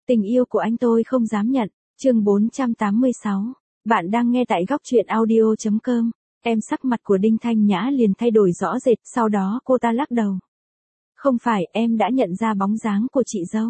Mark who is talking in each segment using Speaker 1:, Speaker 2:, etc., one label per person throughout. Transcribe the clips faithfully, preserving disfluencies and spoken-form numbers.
Speaker 1: Tình yêu của anh tôi không dám nhận. Chương bốn trăm tám mươi sáu. Bạn đang nghe tại góc truyện audio chấm com. Em sắc mặt của Đinh Thanh Nhã liền thay đổi rõ rệt, sau đó cô ta lắc đầu. Không phải, em đã nhận ra bóng dáng của chị dâu.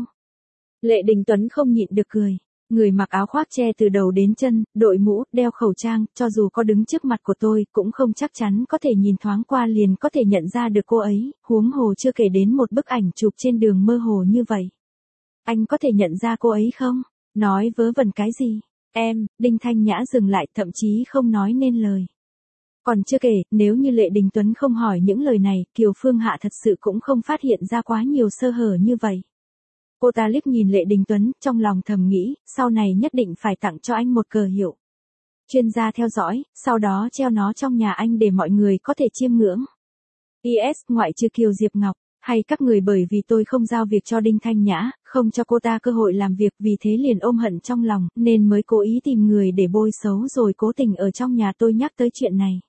Speaker 1: Lệ Đình Tuấn không nhịn được cười. Người mặc áo khoác che từ đầu đến chân, đội mũ, đeo khẩu trang, cho dù có đứng trước mặt của tôi, cũng không chắc chắn có thể nhìn thoáng qua liền có thể nhận ra được cô ấy, huống hồ chưa kể đến một bức ảnh chụp trên đường mơ hồ như vậy. Anh có thể nhận ra cô ấy không? Nói vớ vẩn cái gì? Em, Đinh Thanh Nhã dừng lại, thậm chí không nói nên lời. Còn chưa kể, nếu như Lệ Đình Tuấn không hỏi những lời này, Kiều Phương Hạ thật sự cũng không phát hiện ra quá nhiều sơ hở như vậy. Cô ta liếc nhìn Lệ Đình Tuấn, trong lòng thầm nghĩ, sau này nhất định phải tặng cho anh một cờ hiệu. Chuyên gia theo dõi, sau đó treo nó trong nhà anh để mọi người có thể chiêm ngưỡng. pê ét ngoại trừ Kiều Diệp Ngọc, hay các người bởi vì tôi không giao việc cho Đinh Thanh Nhã, không cho cô ta cơ hội làm việc, vì thế liền ôm hận trong lòng, nên mới cố ý tìm người để bôi xấu rồi cố tình ở trong nhà tôi nhắc tới chuyện này.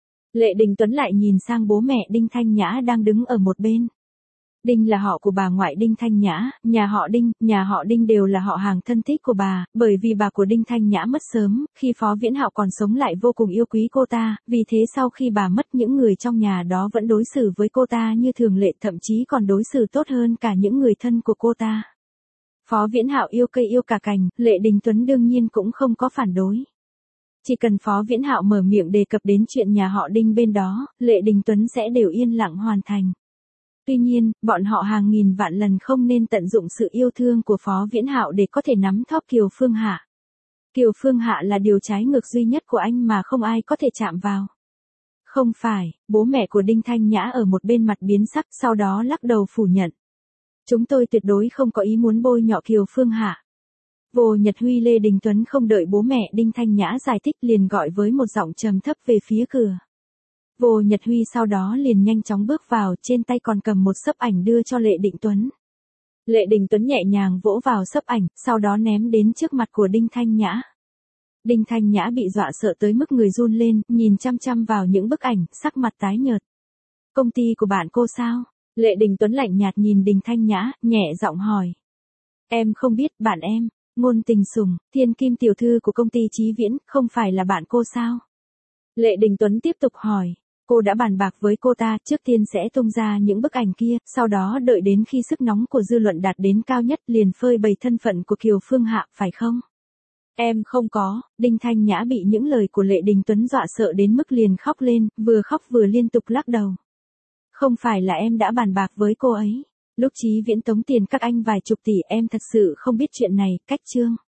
Speaker 1: Lệ Đình Tuấn lại nhìn sang bố mẹ Đinh Thanh Nhã đang đứng ở một bên. Đinh là họ của bà ngoại Đinh Thanh Nhã, nhà họ Đinh, nhà họ Đinh đều là họ hàng thân thích của bà, bởi vì bà của Đinh Thanh Nhã mất sớm, khi Phó Viễn Hạo còn sống lại vô cùng yêu quý cô ta, vì thế sau khi bà mất những người trong nhà đó vẫn đối xử với cô ta như thường lệ, thậm chí còn đối xử tốt hơn cả những người thân của cô ta. Phó Viễn Hạo yêu cây yêu cả cành, Lệ Đình Tuấn đương nhiên cũng không có phản đối. Chỉ cần Phó Viễn Hạo mở miệng đề cập đến chuyện nhà họ Đinh bên đó, Lệ Đình Tuấn sẽ đều yên lặng hoàn thành. Tuy nhiên, bọn họ hàng nghìn vạn lần không nên tận dụng sự yêu thương của Phó Viễn Hạo để có thể nắm thóp Kiều Phương Hạ. Kiều Phương Hạ là điều trái ngược duy nhất của anh mà không ai có thể chạm vào. Không phải, bố mẹ của Đinh Thanh Nhã ở một bên mặt biến sắc, sau đó lắc đầu phủ nhận. Chúng tôi tuyệt đối không có ý muốn bôi nhọ Kiều Phương Hạ. Vô Nhật Huy Lê Đình Tuấn không đợi bố mẹ Đinh Thanh Nhã giải thích liền gọi với một giọng trầm thấp về phía cửa. Vô Nhật Huy sau đó liền nhanh chóng bước vào, trên tay còn cầm một xấp ảnh đưa cho Lệ Đình Tuấn. Lệ Đình Tuấn nhẹ nhàng vỗ vào xấp ảnh, sau đó ném đến trước mặt của Đinh Thanh Nhã. Đinh Thanh Nhã bị dọa sợ tới mức người run lên, nhìn chăm chăm vào những bức ảnh, sắc mặt tái nhợt. Công ty của bạn cô sao? Lệ Đình Tuấn lạnh nhạt nhìn Đinh Thanh Nhã, nhẹ giọng hỏi. Em không biết, bạn em, Ngôn Tình Sùng, thiên kim tiểu thư của công ty Chí Viễn, không phải là bạn cô sao? Lệ Đình Tuấn tiếp tục hỏi. Cô đã bàn bạc với cô ta, trước tiên sẽ tung ra những bức ảnh kia, sau đó đợi đến khi sức nóng của dư luận đạt đến cao nhất liền phơi bày thân phận của Kiều Phương Hạ, phải không? Em không có. Đinh Thanh Nhã bị những lời của Lệ Đình Tuấn dọa sợ đến mức liền khóc lên, vừa khóc vừa liên tục lắc đầu. Không phải là em đã bàn bạc với cô ấy. Lúc Chí Viễn tống tiền các anh vài chục tỷ, em thật sự không biết chuyện này, cách chương.